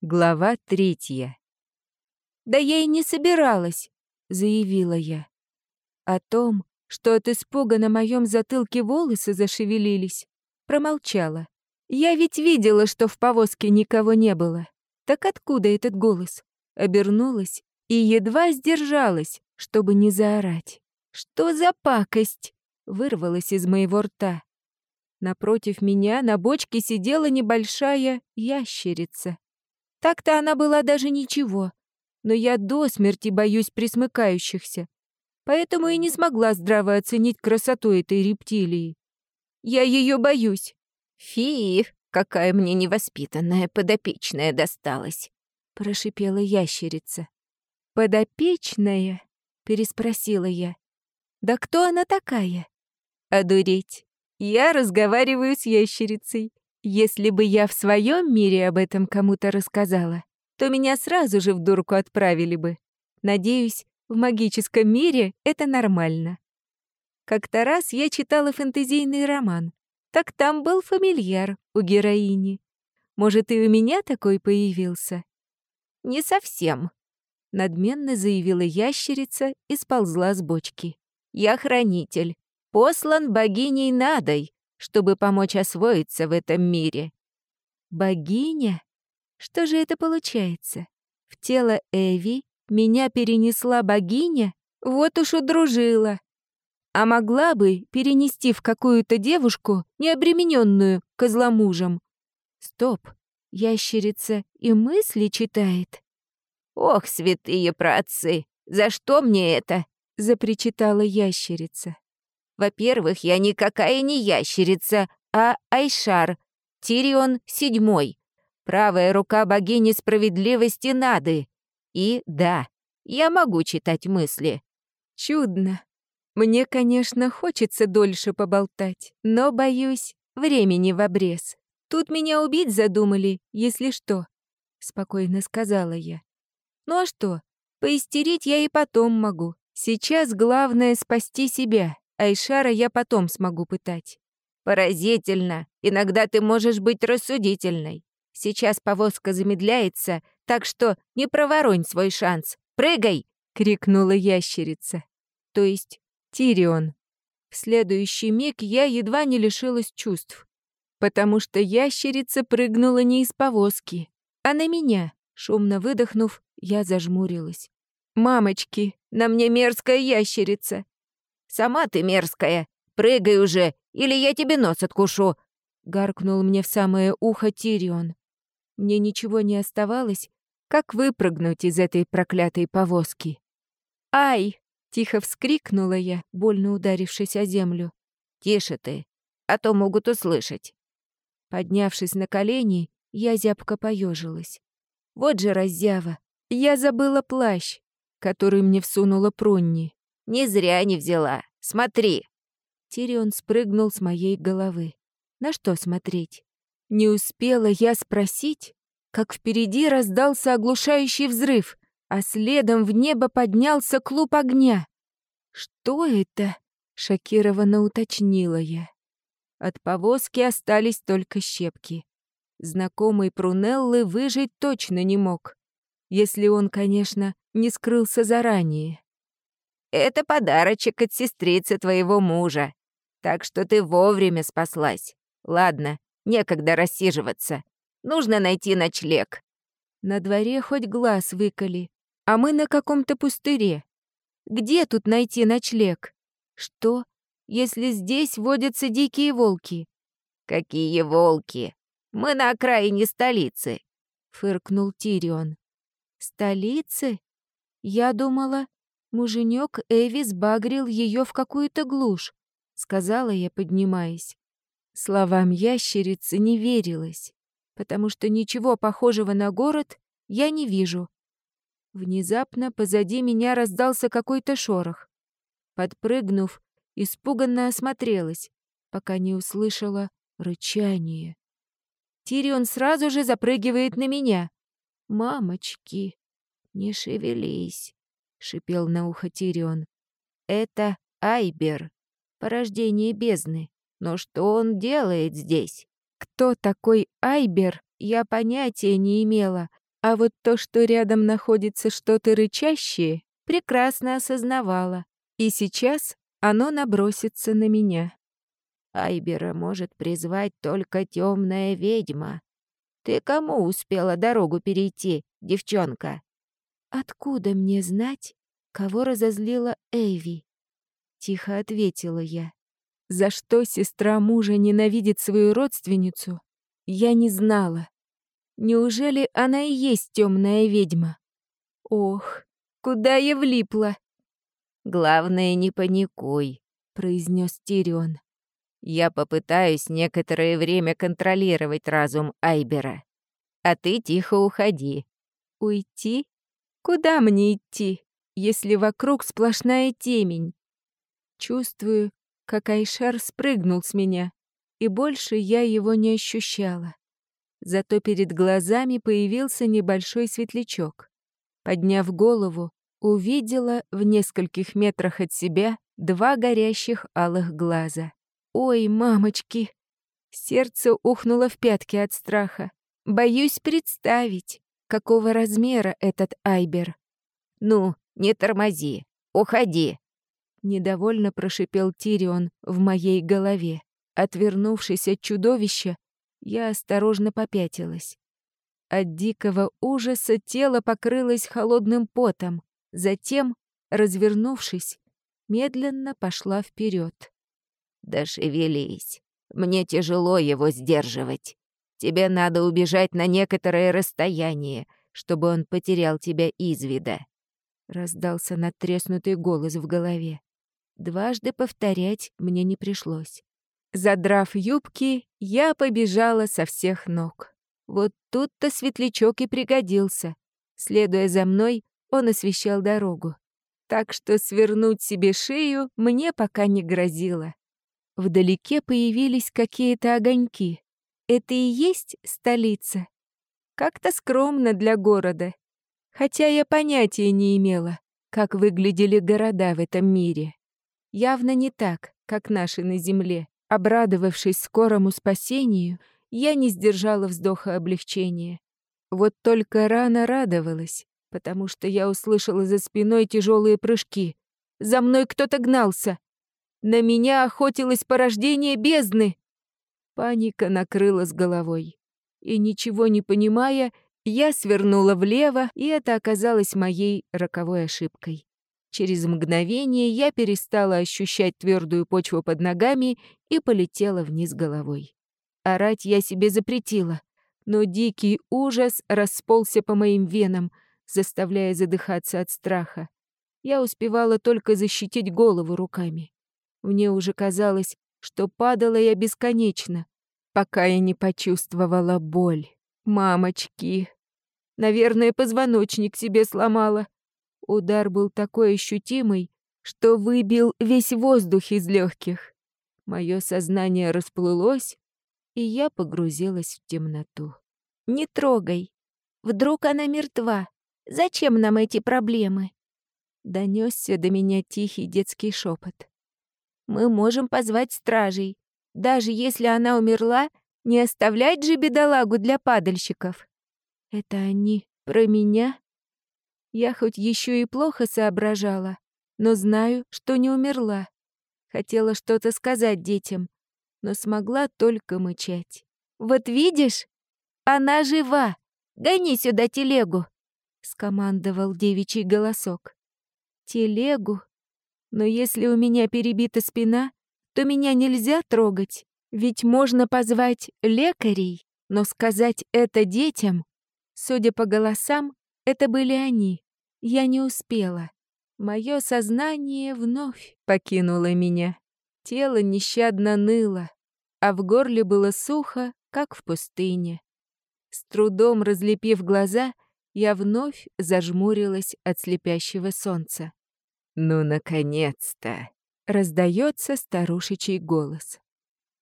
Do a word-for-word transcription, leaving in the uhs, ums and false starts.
Глава третья. «Да я и не собиралась», — заявила я. О том, что от испуга на моем затылке волосы зашевелились, промолчала. Я ведь видела, что в повозке никого не было. Так откуда этот голос? Обернулась и едва сдержалась, чтобы не заорать. «Что за пакость?» — вырвалась из моего рта. Напротив меня на бочке сидела небольшая ящерица. Так-то она была даже ничего, но я до смерти боюсь присмыкающихся, поэтому и не смогла здраво оценить красоту этой рептилии. Я ее боюсь. «Фи, какая мне невоспитанная подопечная досталась!» — прошипела ящерица. «Подопечная?» — переспросила я. «Да кто она такая?» «Одуреть! Я разговариваю с ящерицей. Если бы я в своем мире об этом кому-то рассказала, то меня сразу же в дурку отправили бы. Надеюсь, в магическом мире это нормально. Как-то раз я читала фэнтезийный роман. Так там был фамильяр у героини. Может, и у меня такой появился?» «Не совсем», — надменно заявила ящерица и сползла с бочки. «Я хранитель, послан богиней Надой, чтобы помочь освоиться в этом мире». «Богиня? Что же это получается? В тело Эви меня перенесла богиня? Вот уж удружила. А могла бы перенести в какую-то девушку, необремененную козломужем? Стоп, ящерица и мысли читает». «Ох, святые праотцы, за что мне это?» — запричитала ящерица. «Во-первых, я никакая не ящерица, а Айшар, Тирион седьмой, правая рука богини справедливости Нады. И да, я могу читать мысли». «Чудно. Мне, конечно, хочется дольше поболтать, но, боюсь, времени в обрез. Тут меня убить задумали, если что», — спокойно сказала я. «Ну а что, поистерить я и потом могу. Сейчас главное спасти себя, Айшара я потом смогу пытать». «Поразительно. Иногда ты можешь быть рассудительной. Сейчас повозка замедляется, так что не проворонь свой шанс. Прыгай!» — крикнула ящерица. То есть Тирион. В следующий миг я едва не лишилась чувств, потому что ящерица прыгнула не из повозки, а на меня. Шумно выдохнув, я зажмурилась. «Мамочки, на мне мерзкая ящерица!» «Сама ты мерзкая! Прыгай уже, или я тебе нос откушу!» — гаркнул мне в самое ухо Тирион. Мне ничего не оставалось, как выпрыгнуть из этой проклятой повозки. «Ай!» — тихо вскрикнула я, больно ударившись о землю. «Тише ты, а то могут услышать». Поднявшись на колени, я зябко поежилась. Вот же раззява. Я забыла плащ, который мне всунула Прунни. «Не зря не взяла. Смотри!» Тирион спрыгнул с моей головы. На что смотреть? Не успела я спросить, как впереди раздался оглушающий взрыв, а следом в небо поднялся клуб огня. «Что это?» — шокированно уточнила я. От повозки остались только щепки. Знакомый Прунеллы выжить точно не мог, если он, конечно, не скрылся заранее. «Это подарочек от сестрицы твоего мужа, так что ты вовремя спаслась. Ладно, некогда рассиживаться. Нужно найти ночлег». На дворе хоть глаз выколи, а мы на каком-то пустыре. Где тут найти ночлег? Что, если здесь водятся дикие волки? «Какие волки? Мы на окраине столицы», — фыркнул Тирион. «Столицы? Я думала, муженек Эви сбагрил ее в какую-то глушь», — сказала я, поднимаясь. Словам ящерицы не верилось, потому что ничего похожего на город я не вижу. Внезапно позади меня раздался какой-то шорох. Подпрыгнув, испуганно осмотрелась, пока не услышала рычание. Тирион сразу же запрыгивает на меня. «Мамочки, не шевелись», — шипел на ухо Тирион. «Это Айбер, порождение бездны. Но что он делает здесь?» Кто такой Айбер, я понятия не имела, А вот то, что рядом находится что-то рычащее, прекрасно осознавала. И сейчас оно набросится на меня. Айбера может призвать только темная ведьма. Ты кому успела дорогу перейти, девчонка? Откуда мне знать, кого разозлила Эйви? Тихо ответила я. За что сестра мужа ненавидит свою родственницу, я не знала. Неужели она и есть темная ведьма? Ох, куда я влипла! Главное, не паникуй, произнес Тирион. Я попытаюсь некоторое время контролировать разум Айбера. А ты тихо уходи. Уйти? Куда мне идти, если вокруг сплошная темень? Чувствую, как Айшар спрыгнул с меня, и больше я его не ощущала. Зато перед глазами появился небольшой светлячок. Подняв голову, увидела в нескольких метрах от себя два горящих алых глаза. Ой, мамочки! Сердце ухнуло в пятки от страха. Боюсь представить, какого размера этот Айбер. Ну, не тормози, уходи. Недовольно прошипел Тирион в моей голове. Отвернувшись от чудовища, я осторожно попятилась. От дикого ужаса тело покрылось холодным потом. Затем, развернувшись, медленно пошла вперед. Да шевелись. Мне тяжело его сдерживать. Тебе надо убежать на некоторое расстояние, чтобы он потерял тебя из вида. Раздался надтреснутый голос в голове. Дважды повторять мне не пришлось. Задрав юбки, я побежала со всех ног. Вот тут-то светлячок и пригодился. Следуя за мной, он освещал дорогу. Так что свернуть себе шею мне пока не грозило. Вдалеке появились какие-то огоньки. Это и есть столица? Как-то скромно для города. Хотя я понятия не имела, как выглядели города в этом мире. Явно не так, как наши на земле. Обрадовавшись скорому спасению, я не сдержала вздоха облегчения. Вот только рано радовалась, потому что я услышала за спиной тяжелые прыжки. За мной кто-то гнался. На меня охотилось порождение бездны. Паника накрыла с головой. И ничего не понимая, я свернула влево, и это оказалось моей роковой ошибкой. Через мгновение я перестала ощущать твердую почву под ногами и полетела вниз головой. Орать я себе запретила, но дикий ужас расползся по моим венам, заставляя задыхаться от страха. Я успевала только защитить голову руками. Мне уже казалось, что падала я бесконечно, пока я не почувствовала боль. Мамочки! Наверное, позвоночник себе сломала. Удар был такой ощутимый, что выбил весь воздух из легких. Мое сознание расплылось, и я погрузилась в темноту. «Не трогай. Вдруг она мертва. Зачем нам эти проблемы?» Донесся до меня тихий детский шепот. «Мы можем позвать стражей. Даже если она умерла, не оставлять же бедолагу для падальщиков». «Это они про меня?» Я хоть еще и плохо соображала, но знаю, что не умерла. Хотела что-то сказать детям, но смогла только мычать. «Вот видишь, она жива! Гони сюда телегу!» — скомандовал девичий голосок. «Телегу? Но если у меня перебита спина, то меня нельзя трогать, ведь можно позвать лекарей, но сказать это детям, судя по голосам, это были они. Я не успела. Мое сознание вновь покинуло меня. Тело нещадно ныло, а в горле было сухо, как в пустыне. С трудом разлепив глаза, я вновь зажмурилась от слепящего солнца. «Ну, наконец-то!» — раздается старушечий голос.